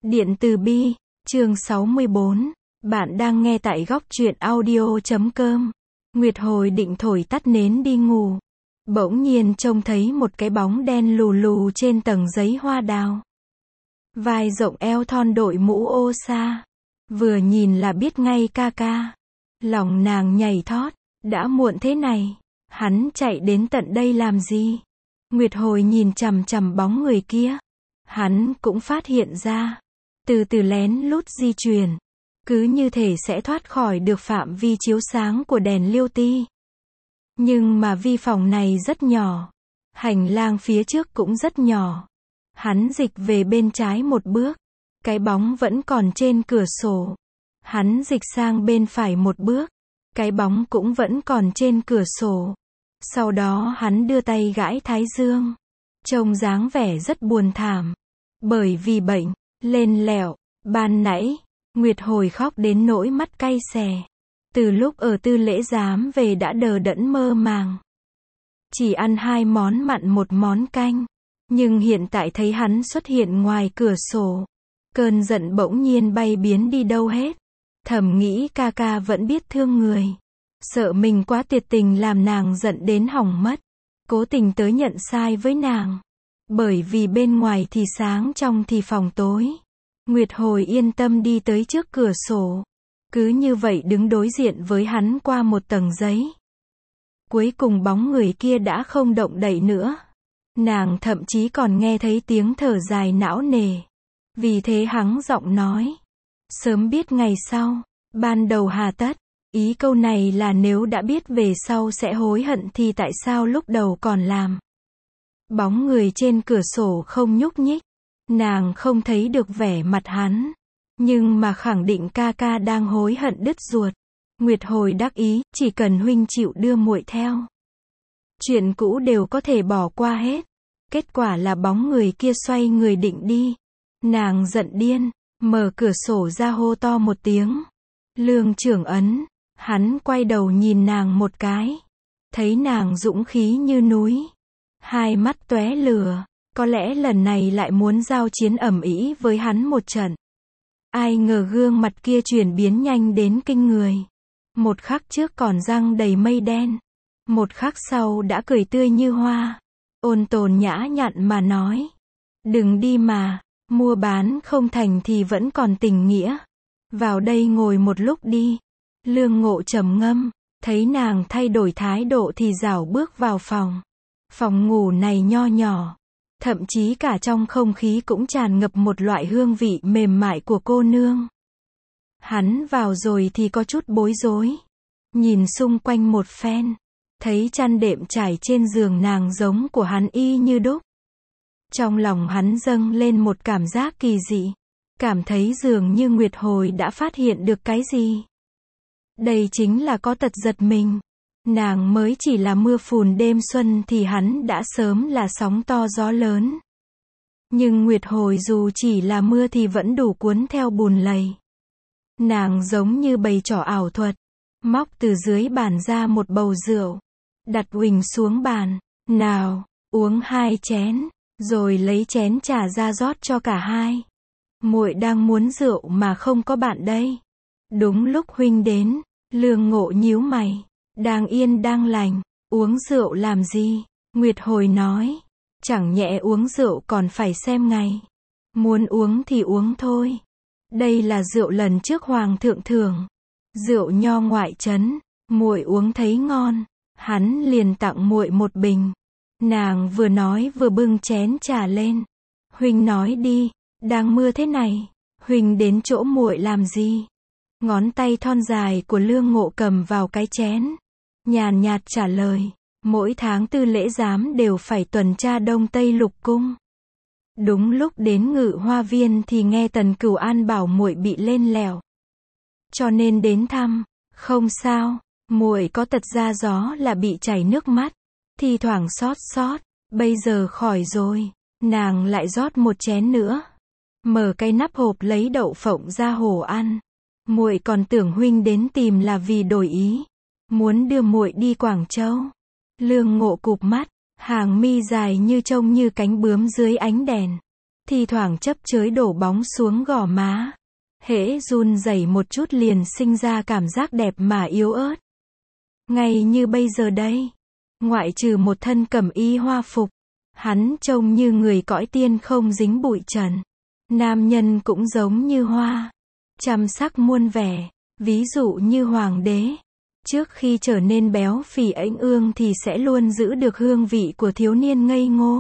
Điện từ bi, chương 64. Bạn đang nghe tại góc truyện audio.com. Nguyệt Hồi định thổi tắt nến đi ngủ. Bỗng nhiên trông thấy một cái bóng đen lù lù trên tầng giấy hoa đào. Vai rộng eo thon đội mũ ô sa. Vừa nhìn là biết ngay ca ca. Lòng nàng nhảy thót, đã muộn thế này. Hắn chạy đến tận đây làm gì? Nguyệt Hồi nhìn chằm chằm bóng người kia. Hắn cũng phát hiện ra. Từ từ lén lút di chuyển. Cứ như thể sẽ thoát khỏi được phạm vi chiếu sáng của đèn liêu ti. Nhưng mà vi phòng này rất nhỏ. Hành lang phía trước cũng rất nhỏ. Hắn dịch về bên trái một bước. Cái bóng vẫn còn trên cửa sổ. Hắn dịch sang bên phải một bước. Cái bóng cũng vẫn còn trên cửa sổ. Sau đó hắn đưa tay gãi thái dương. Trông dáng vẻ rất buồn thảm. Bởi vì bệnh, lên lẹo, ban nãy, Nguyệt Hồi khóc đến nỗi mắt cay xè. Từ lúc ở Tư Lễ Giám về đã đờ đẫn mơ màng. Chỉ ăn 2 món mặn 1 món canh. Nhưng hiện tại thấy hắn xuất hiện ngoài cửa sổ. Cơn giận bỗng nhiên bay biến đi đâu hết. Thầm nghĩ ca ca vẫn biết thương người. Sợ mình quá tuyệt tình làm nàng giận đến hỏng mất. Cố tình tới nhận sai với nàng. Bởi vì bên ngoài thì sáng trong thì phòng tối. Nguyệt Hồi yên tâm đi tới trước cửa sổ. Cứ như vậy đứng đối diện với hắn qua một tầng giấy. Cuối cùng bóng người kia đã không động đậy nữa. Nàng thậm chí còn nghe thấy tiếng thở dài não nề. Vì thế hắng giọng nói. Sớm biết ngày sau, ban đầu hà tất. Ý câu này là nếu đã biết về sau sẽ hối hận thì tại sao lúc đầu còn làm. Bóng người trên cửa sổ không nhúc nhích. Nàng không thấy được vẻ mặt hắn. Nhưng mà khẳng định ca ca đang hối hận đứt ruột. Nguyệt Hồi đắc ý, chỉ cần huynh chịu đưa muội theo. Chuyện cũ đều có thể bỏ qua hết. Kết quả là bóng người kia xoay người định đi. Nàng giận điên, mở cửa sổ ra hô to một tiếng. Lương Trưởng Ấn. Hắn quay đầu nhìn nàng một cái. Thấy nàng dũng khí như núi. Hai mắt tóe lửa. Có lẽ lần này lại muốn giao chiến ầm ĩ với hắn một trận. Ai ngờ gương mặt kia chuyển biến nhanh đến kinh người. Một khắc trước còn răng đầy mây đen. Một khắc sau đã cười tươi như hoa. Ôn tồn nhã nhặn mà nói. Đừng đi mà. Mua bán không thành thì vẫn còn tình nghĩa. Vào đây ngồi một lúc đi. Lương Ngộ trầm ngâm. Thấy nàng thay đổi thái độ thì rảo bước vào phòng. Phòng ngủ này nho nhỏ. Thậm chí cả trong không khí cũng tràn ngập một loại hương vị mềm mại của cô nương. Hắn vào rồi thì có chút bối rối. Nhìn xung quanh một phen. Thấy chăn đệm trải trên giường nàng giống của hắn y như đúc. Trong lòng hắn dâng lên một cảm giác kỳ dị. Cảm thấy dường như Nguyệt Hồi đã phát hiện được cái gì. Đây chính là có tật giật mình. Nàng mới chỉ là mưa phùn đêm xuân thì hắn đã sớm là sóng to gió lớn. Nhưng Nguyệt Hồi dù chỉ là mưa thì vẫn đủ cuốn theo bùn lầy. Nàng giống như bầy trỏ ảo thuật. Móc từ dưới bàn ra một bầu rượu. Đặt huỳnh xuống bàn. Nào, uống 2 chén. Rồi lấy chén trà ra rót cho cả hai. Muội đang muốn rượu mà không có bạn đây. Đúng lúc huynh đến. Lương Ngộ nhíu mày. Đang yên đang lành, uống rượu làm gì? Nguyệt Hồi nói, chẳng nhẽ uống rượu còn phải xem ngày. Muốn uống thì uống thôi. Đây là rượu lần trước hoàng thượng thưởng. Rượu nho ngoại trấn, muội uống thấy ngon, hắn liền tặng muội một bình. Nàng vừa nói vừa bưng chén trà lên. Huynh nói đi, đang mưa thế này, huynh đến chỗ muội làm gì? Ngón tay thon dài của Lương Ngộ cầm vào cái chén. Nhàn nhạt trả lời, mỗi tháng Tư Lễ Giám đều phải tuần tra Đông Tây Lục Cung. Đúng lúc đến Ngự Hoa Viên thì nghe Tần Cửu An bảo muội bị lên lèo. Cho nên đến thăm, không sao, muội có tật ra gió là bị chảy nước mắt, thi thoảng xót xót, bây giờ khỏi rồi. Nàng lại rót một chén nữa. Mở cái nắp hộp lấy đậu phộng ra hổ ăn. Muội còn tưởng huynh đến tìm là vì đổi ý. Muốn đưa muội đi Quảng Châu. Lương Ngộ cụp mắt, hàng mi dài như trông như cánh bướm dưới ánh đèn. thi thoảng chấp chới đổ bóng xuống gò má. Hễ run rẩy một chút liền sinh ra cảm giác đẹp mà yếu ớt. Ngay như bây giờ đây, ngoại trừ một thân cẩm y hoa phục, hắn trông như người cõi tiên không dính bụi trần. Nam nhân cũng giống như hoa, trăm sắc muôn vẻ, ví dụ như hoàng đế. Trước khi trở nên béo phì ếnh ương thì sẽ luôn giữ được hương vị của thiếu niên ngây ngô.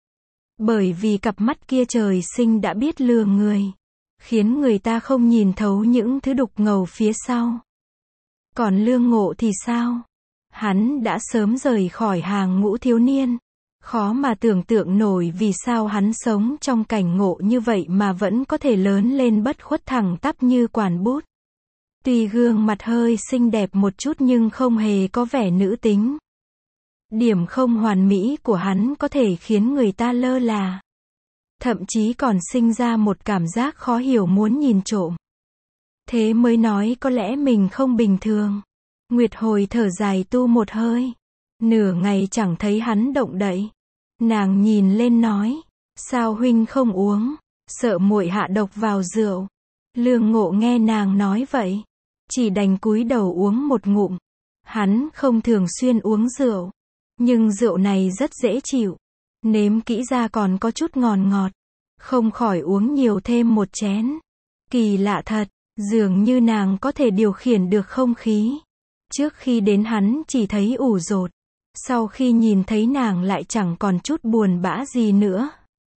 Bởi vì cặp mắt kia trời sinh đã biết lừa người, khiến người ta không nhìn thấu những thứ đục ngầu phía sau. Còn Lương Ngộ thì sao? Hắn đã sớm rời khỏi hàng ngũ thiếu niên. Khó mà tưởng tượng nổi vì sao hắn sống trong cảnh ngộ như vậy mà vẫn có thể lớn lên bất khuất thẳng tắp như quản bút. Tuy gương mặt hơi xinh đẹp một chút nhưng không hề có vẻ nữ tính. Điểm không hoàn mỹ của hắn có thể khiến người ta lơ là. Thậm chí còn sinh ra một cảm giác khó hiểu muốn nhìn trộm. Thế mới nói có lẽ mình không bình thường. Nguyệt Hồi thở dài tu một hơi. Nửa ngày chẳng thấy hắn động đậy. Nàng nhìn lên nói, sao huynh không uống, sợ muội hạ độc vào rượu. Lương Ngộ nghe nàng nói vậy, chỉ đành cúi đầu uống một ngụm. Hắn không thường xuyên uống rượu, nhưng rượu này rất dễ chịu. Nếm kỹ ra còn có chút ngọt ngọt, không khỏi uống nhiều thêm một chén. Kỳ lạ thật, dường như nàng có thể điều khiển được không khí. Trước khi đến hắn chỉ thấy ủ rột. Sau khi nhìn thấy nàng lại chẳng còn chút buồn bã gì nữa.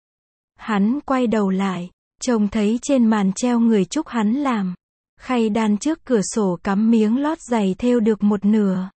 Hắn quay đầu lại, trông thấy trên màn treo người chúc hắn làm. Khay đan trước cửa sổ cắm miếng lót giày thêu được một nửa.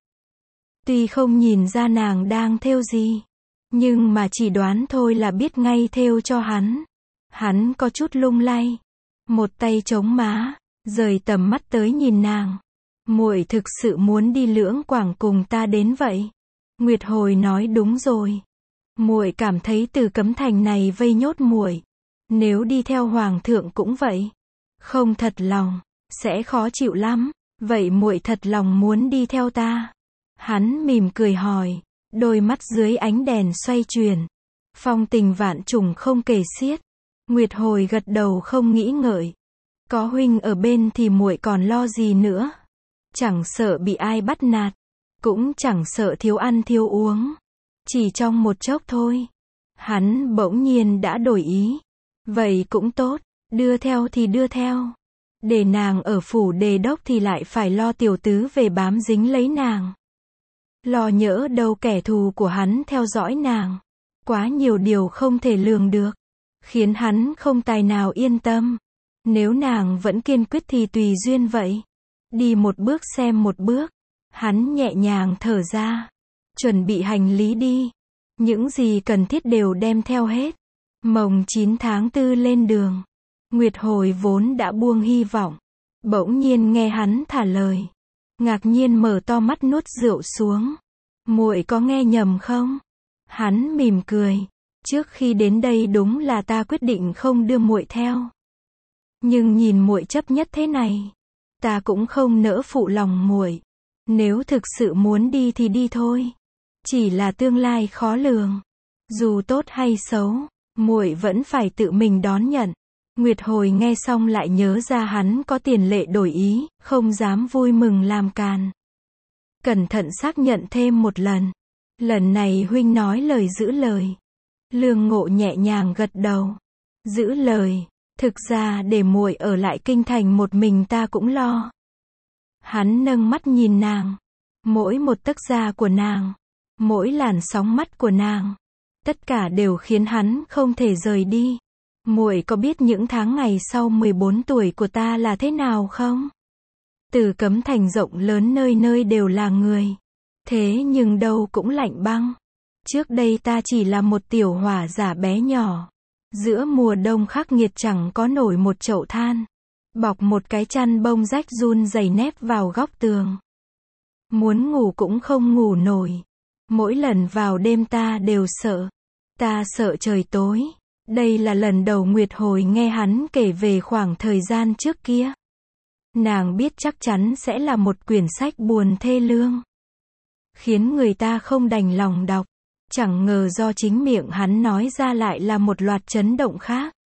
Tuy không nhìn ra nàng đang thêu gì, nhưng mà chỉ đoán thôi là biết ngay thêu cho hắn. Hắn có chút lung lay, một tay chống má, rời tầm mắt tới nhìn nàng. Muội thực sự muốn đi Lưỡng Quảng cùng ta đến vậy? Nguyệt Hồi nói đúng rồi. Muội cảm thấy Từ Cấm Thành này vây nhốt muội. Nếu đi theo hoàng thượng cũng vậy. Không thật lòng, sẽ khó chịu lắm. Vậy muội thật lòng muốn đi theo ta? Hắn mỉm cười hỏi, đôi mắt dưới ánh đèn xoay chuyển. Phong tình vạn trùng không kể xiết. Nguyệt Hồi gật đầu không nghĩ ngợi. Có huynh ở bên thì muội còn lo gì nữa? Chẳng sợ bị ai bắt nạt, cũng chẳng sợ thiếu ăn thiếu uống. Chỉ trong một chốc thôi, hắn bỗng nhiên đã đổi ý. Vậy cũng tốt, đưa theo thì đưa theo. Để nàng ở phủ đề đốc thì lại phải lo tiểu tứ về bám dính lấy nàng. Lo nhỡ đâu kẻ thù của hắn theo dõi nàng. Quá nhiều điều không thể lường được, khiến hắn không tài nào yên tâm. Nếu nàng vẫn kiên quyết thì tùy duyên vậy. Đi một bước xem một bước. Hắn nhẹ nhàng thở ra. Chuẩn bị hành lý đi. Những gì cần thiết đều đem theo hết. Mồng 9 tháng 4 lên đường. Nguyệt Hồi vốn đã buông hy vọng. Bỗng nhiên nghe hắn thả lời. Ngạc nhiên mở to mắt nuốt rượu xuống. Muội có nghe nhầm không? Hắn mỉm cười. Trước khi đến đây đúng là ta quyết định không đưa muội theo. Nhưng nhìn muội chấp nhất thế này, ta cũng không nỡ phụ lòng muội. Nếu thực sự muốn đi thì đi thôi. Chỉ là tương lai khó lường. Dù tốt hay xấu, muội vẫn phải tự mình đón nhận. Nguyệt Hồi nghe xong lại nhớ ra hắn có tiền lệ đổi ý, không dám vui mừng làm càn. Cẩn thận xác nhận thêm một lần. Lần này huynh nói lời giữ lời. Lương Ngộ nhẹ nhàng gật đầu. Giữ lời. Thực ra để muội ở lại kinh thành một mình ta cũng lo. Hắn nâng mắt nhìn nàng. Mỗi một tấc da của nàng, mỗi làn sóng mắt của nàng, tất cả đều khiến hắn không thể rời đi. Muội có biết những tháng ngày sau 14 tuổi của ta là thế nào không? Từ Cấm Thành rộng lớn nơi nơi đều là người. Thế nhưng đâu cũng lạnh băng. Trước đây ta chỉ là một tiểu hỏa giả bé nhỏ. Giữa mùa đông khắc nghiệt chẳng có nổi một chậu than. Bọc một cái chăn bông rách run rẩy nép vào góc tường. Muốn ngủ cũng không ngủ nổi. Mỗi lần vào đêm ta đều sợ. Ta sợ trời tối. Đây là lần đầu Nguyệt Hồi nghe hắn kể về khoảng thời gian trước kia. Nàng biết chắc chắn sẽ là một quyển sách buồn thê lương, khiến người ta không đành lòng đọc. Chẳng ngờ do chính miệng hắn nói ra lại là một loạt chấn động khác.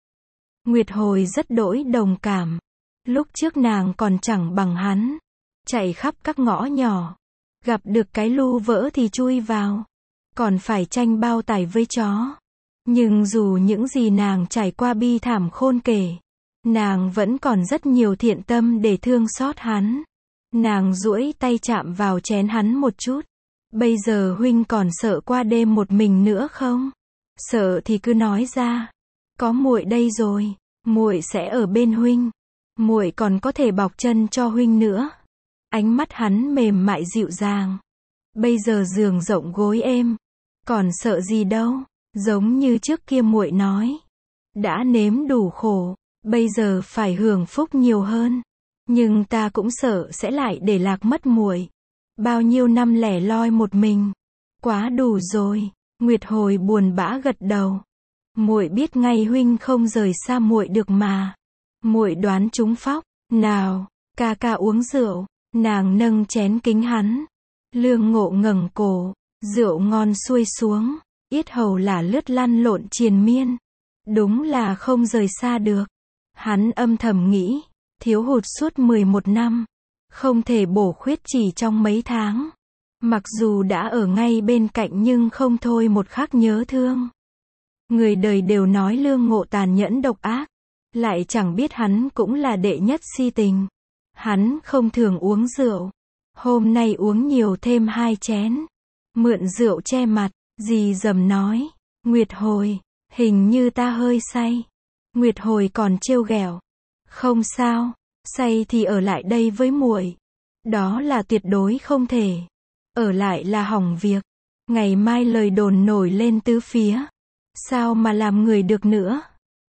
Nguyệt Hồi rất đỗi đồng cảm. Lúc trước nàng còn chẳng bằng hắn. Chạy khắp các ngõ nhỏ. Gặp được cái lu vỡ thì chui vào. Còn phải tranh bao tải với chó. Nhưng dù những gì nàng trải qua bi thảm khôn kể, nàng vẫn còn rất nhiều thiện tâm để thương xót hắn. Nàng duỗi tay chạm vào trán hắn một chút. Bây giờ huynh còn sợ qua đêm một mình nữa không? Sợ thì cứ nói ra. Có muội đây rồi, muội sẽ ở bên huynh. Muội còn có thể bọc chân cho huynh nữa. Ánh mắt hắn mềm mại dịu dàng. Bây giờ giường rộng gối êm, còn sợ gì đâu, giống như trước kia muội nói. Đã nếm đủ khổ, bây giờ phải hưởng phúc nhiều hơn. Nhưng ta cũng sợ sẽ lại để lạc mất muội. Bao nhiêu năm lẻ loi một mình, quá đủ rồi. Nguyệt Hồi buồn bã gật đầu. Muội biết ngay huynh không rời xa muội được mà. Muội đoán trúng phóc. Nào, ca ca uống rượu. Nàng nâng chén kính hắn. Lương Ngộ ngẩng cổ, rượu ngon xuôi xuống, yết hầu là lướt lăn lộn triền miên. Đúng là không rời xa được. Hắn âm thầm nghĩ, thiếu hụt suốt 11 năm, không thể bổ khuyết chỉ trong mấy tháng. Mặc dù đã ở ngay bên cạnh nhưng không thôi một khắc nhớ thương. Người đời đều nói Lương Ngộ tàn nhẫn độc ác, lại chẳng biết hắn cũng là đệ nhất si tình. Hắn không thường uống rượu, hôm nay uống nhiều thêm 2 chén. Mượn rượu che mặt, dì dầm nói, Nguyệt Hồi, hình như ta hơi say. Nguyệt Hồi còn trêu ghẹo, không sao, say thì ở lại đây với muội. Đó là tuyệt đối không thể. Ở lại là hỏng việc. Ngày mai lời đồn nổi lên tứ phía. Sao mà làm người được nữa?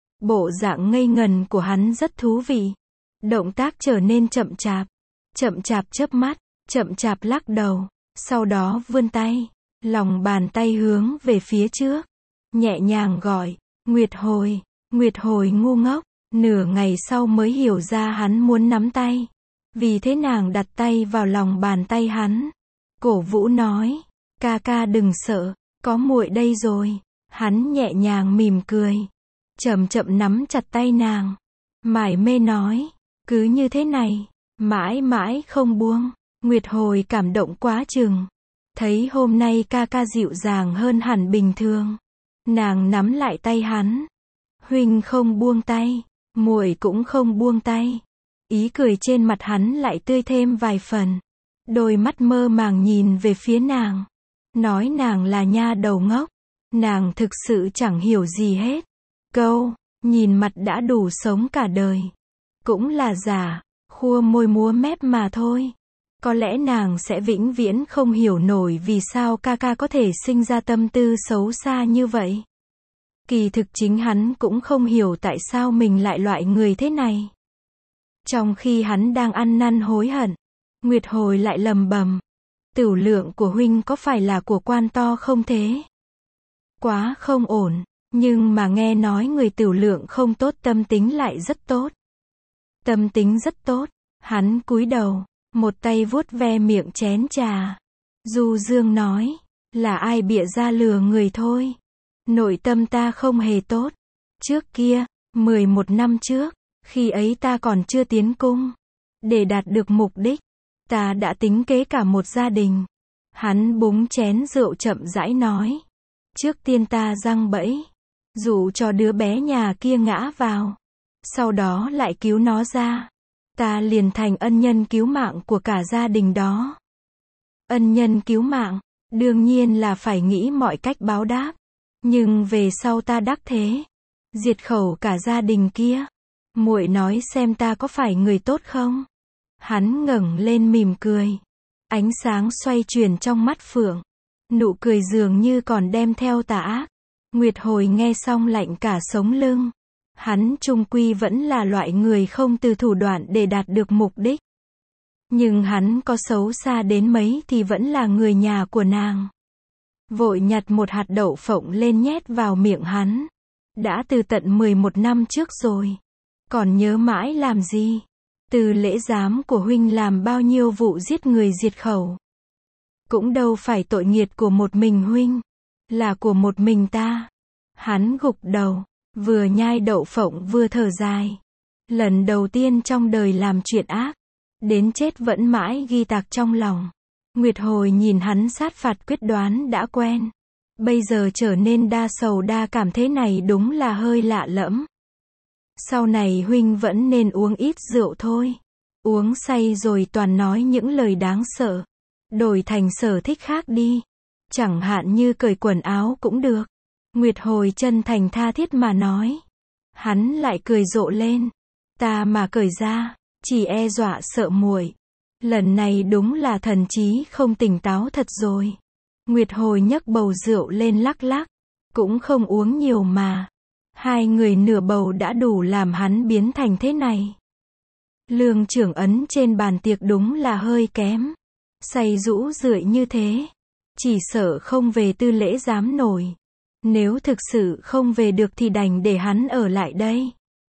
Bộ dạng ngây ngần của hắn rất thú vị. Động tác trở nên chậm chạp chớp mắt, chậm chạp lắc đầu, sau đó vươn tay, lòng bàn tay hướng về phía trước, nhẹ nhàng gọi, Nguyệt Hồi. Nguyệt Hồi ngu ngốc, nửa ngày sau mới hiểu ra hắn muốn nắm tay. Vì thế nàng đặt tay vào lòng bàn tay hắn, cổ vũ nói, ca ca đừng sợ, có muội đây rồi. Hắn nhẹ nhàng mỉm cười, chậm chậm nắm chặt tay nàng, mải mê nói, cứ như thế này, mãi mãi không buông. Nguyệt Hồi cảm động quá chừng, thấy hôm nay ca ca dịu dàng hơn hẳn bình thường. Nàng nắm lại tay hắn, huynh không buông tay, muội cũng không buông tay. Ý cười trên mặt hắn lại tươi thêm vài phần. Đôi mắt mơ màng nhìn về phía nàng, nói nàng là nha đầu ngốc. Nàng thực sự chẳng hiểu gì hết. Câu, nhìn mặt đã đủ sống cả đời. Cũng là giả, khua môi múa mép mà thôi. Có lẽ nàng sẽ vĩnh viễn không hiểu nổi vì sao ca ca có thể sinh ra tâm tư xấu xa như vậy. Kỳ thực chính hắn cũng không hiểu tại sao mình lại loại người thế này. Trong khi hắn đang ăn năn hối hận, Nguyệt Hồi lại lầm bầm, tửu lượng của huynh có phải là của quan to không thế? Quá không ổn, nhưng mà nghe nói người tửu lượng không tốt tâm tính lại rất tốt. Tâm tính rất tốt, hắn cúi đầu, một tay vuốt ve miệng chén trà. Du dương nói, là ai bịa ra lừa người thôi. Nội tâm ta không hề tốt. Trước kia, 11 năm trước, khi ấy ta còn chưa tiến cung. Để đạt được mục đích, ta đã tính kế cả một gia đình. Hắn búng chén rượu chậm rãi nói. Trước tiên ta giăng bẫy, dụ cho đứa bé nhà kia ngã vào. Sau đó lại cứu nó ra. Ta liền thành ân nhân cứu mạng của cả gia đình đó. Ân nhân cứu mạng, đương nhiên là phải nghĩ mọi cách báo đáp. Nhưng về sau ta đắc thế, diệt khẩu cả gia đình kia. Muội nói xem ta có phải người tốt không? Hắn ngẩng lên mỉm cười. Ánh sáng xoay chuyển trong mắt phượng. Nụ cười dường như còn đem theo tà ác. Nguyệt Hồi nghe xong lạnh cả sống lưng. Hắn chung quy vẫn là loại người không từ thủ đoạn để đạt được mục đích. Nhưng hắn có xấu xa đến mấy thì vẫn là người nhà của nàng. Vội nhặt một hạt đậu phộng lên nhét vào miệng hắn. Đã từ tận 11 năm trước rồi. Còn nhớ mãi làm gì? Từ lễ giám của huynh làm bao nhiêu vụ giết người diệt khẩu. Cũng đâu phải tội nghiệt của một mình huynh. Là của một mình ta. Hắn gục đầu. vừa nhai đậu phộng vừa thở dài. Lần đầu tiên trong đời làm chuyện ác, đến chết vẫn mãi ghi tạc trong lòng. Nguyệt Hồi nhìn hắn sát phạt quyết đoán đã quen. Bây giờ trở nên đa sầu đa cảm thế này đúng là hơi lạ lẫm. Sau này huynh vẫn nên uống ít rượu thôi. Uống say rồi toàn nói những lời đáng sợ. Đổi thành sở thích khác đi. Chẳng hạn như cởi quần áo cũng được. Nguyệt Hồi chân thành tha thiết mà nói. Hắn lại cười rộ lên. Ta mà cởi ra, chỉ e dọa sợ muội. Lần này đúng là thần trí không tỉnh táo thật rồi. Nguyệt Hồi nhấc bầu rượu lên lắc lắc. Cũng không uống nhiều mà. Hai người nửa bầu đã đủ làm hắn biến thành thế này. Lương Trưởng Ấn trên bàn tiệc đúng là hơi kém. Say rũ rượi như thế. Chỉ sợ không về tư lễ dám nổi. Nếu thực sự không về được thì đành để hắn ở lại đây.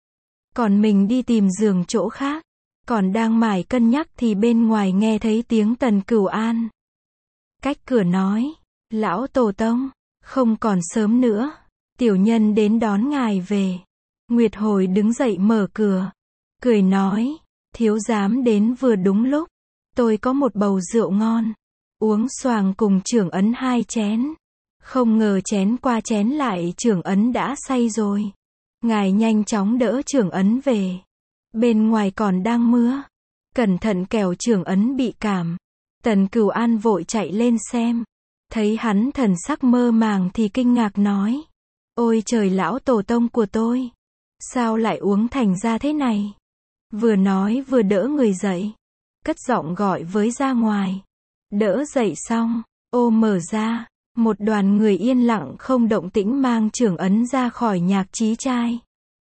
Còn mình đi tìm giường chỗ khác. Còn đang mải cân nhắc thì bên ngoài nghe thấy tiếng Tần Cửu An. Cách cửa nói. Lão Tổ Tông, không còn sớm nữa. Tiểu nhân đến đón ngài về. Nguyệt Hồi đứng dậy mở cửa. Cười nói. Thiếu giám đến vừa đúng lúc. Tôi có một bầu rượu ngon. Uống xoàng cùng Trưởng Ấn 2 chén. Không ngờ chén qua chén lại Trưởng Ấn đã say rồi. Ngài nhanh chóng đỡ Trưởng Ấn về. Bên ngoài còn đang mưa. Cẩn thận kẻo Trưởng Ấn bị cảm. Tần Cửu An vội chạy lên xem. Thấy hắn thần sắc mơ màng thì kinh ngạc nói. Ôi trời, lão tổ tông của tôi. Sao lại uống thành ra thế này? Vừa nói vừa đỡ người dậy. Cất giọng gọi với ra ngoài. Đỡ dậy xong, ô mở ra. Một đoàn người yên lặng không động tĩnh mang Trưởng Ấn ra khỏi nhạc trí trai.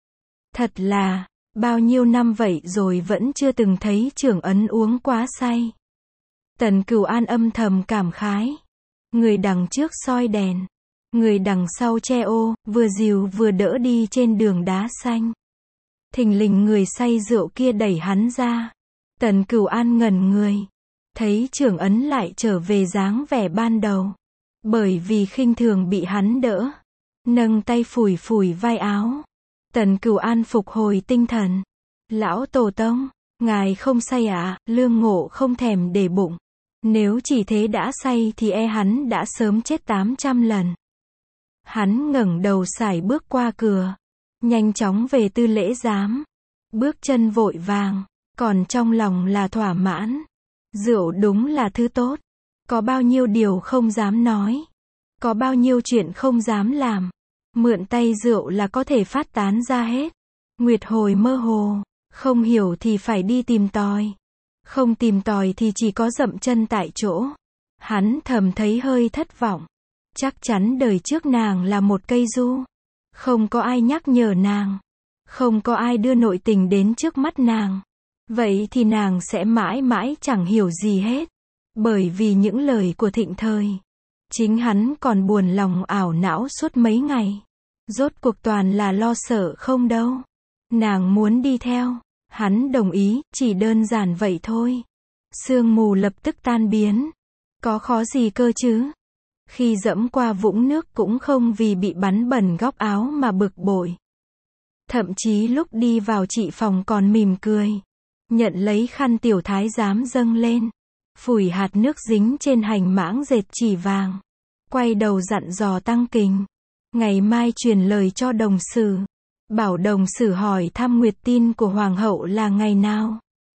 Thật là, bao nhiêu năm vậy rồi vẫn chưa từng thấy Trưởng Ấn uống quá say. Tần Cửu An âm thầm cảm khái. Người đằng trước soi đèn. Người đằng sau che ô, vừa dìu vừa đỡ đi trên đường đá xanh. Thình lình người say rượu kia đẩy hắn ra. Tần Cửu An ngẩn người. Thấy Trưởng Ấn lại trở về dáng vẻ ban đầu. Bởi vì khinh thường bị hắn đỡ. Nâng tay phủi phủi vai áo. Tần Cửu An phục hồi tinh thần. Lão Tổ Tông, ngài không say à? Lương Ngộ không thèm để bụng. Nếu chỉ thế đã say thì e hắn đã sớm chết 800 lần. Hắn ngẩng đầu sải bước qua cửa. Nhanh chóng về tư lễ giám. Bước chân vội vàng. Còn trong lòng là thỏa mãn. Rượu đúng là thứ tốt. Có bao nhiêu điều không dám nói. Có bao nhiêu chuyện không dám làm. Mượn tay rượu là có thể phát tán ra hết. Nguyệt Hồi mơ hồ. Không hiểu thì phải đi tìm tòi. Không tìm tòi thì chỉ có dậm chân tại chỗ. Hắn thầm thấy hơi thất vọng. Chắc chắn đời trước nàng là một cây du. Không có ai nhắc nhở nàng. Không có ai đưa nội tình đến trước mắt nàng. Vậy thì nàng sẽ mãi mãi chẳng hiểu gì hết. Bởi vì những lời của Thịnh Thời. Chính hắn còn buồn lòng ảo não suốt mấy ngày. Rốt cuộc toàn là lo sợ không đâu. Nàng muốn đi theo. Hắn đồng ý, chỉ đơn giản vậy thôi. Sương mù lập tức tan biến. Có khó gì cơ chứ? Khi dẫm qua vũng nước cũng không vì bị bắn bẩn góc áo mà bực bội. Thậm chí lúc đi vào chị phòng còn mỉm cười. Nhận lấy khăn tiểu thái giám dâng lên. Phủi hạt nước dính trên hành mãng dệt chỉ vàng. Quay đầu dặn dò Tăng Kình. Ngày mai truyền lời cho đồng sử. Bảo đồng sử hỏi thăm nguyệt tin của hoàng hậu là ngày nào.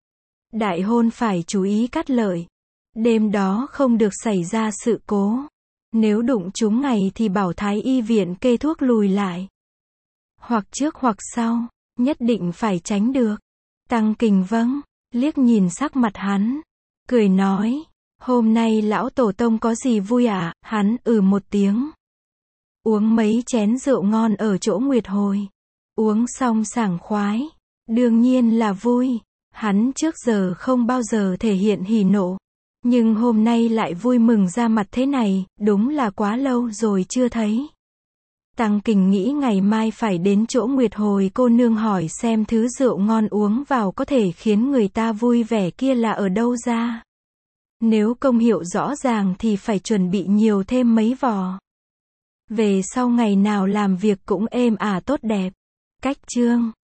Đại hôn phải chú ý cắt lợi. Đêm đó không được xảy ra sự cố. Nếu đụng trúng ngày thì bảo thái y viện kê thuốc lùi lại. Hoặc trước hoặc sau, nhất định phải tránh được. Tăng Kình vâng, liếc nhìn sắc mặt hắn. Cười nói, hôm nay lão tổ tông có gì vui ạ? Hắn một tiếng. Uống mấy chén rượu ngon ở chỗ Nguyệt Hồi. Uống xong sảng khoái. Đương nhiên là vui. Hắn trước giờ không bao giờ thể hiện hỉ nộ. Nhưng hôm nay lại vui mừng ra mặt thế này, đúng là quá lâu rồi chưa thấy. Tăng Kình nghĩ ngày mai phải đến chỗ Nguyệt Hồi cô nương hỏi xem thứ rượu ngon uống vào có thể khiến người ta vui vẻ kia là ở đâu ra. Nếu công hiệu rõ ràng thì phải chuẩn bị nhiều thêm mấy vò. Về sau ngày nào làm việc cũng êm ả tốt đẹp. Cách chương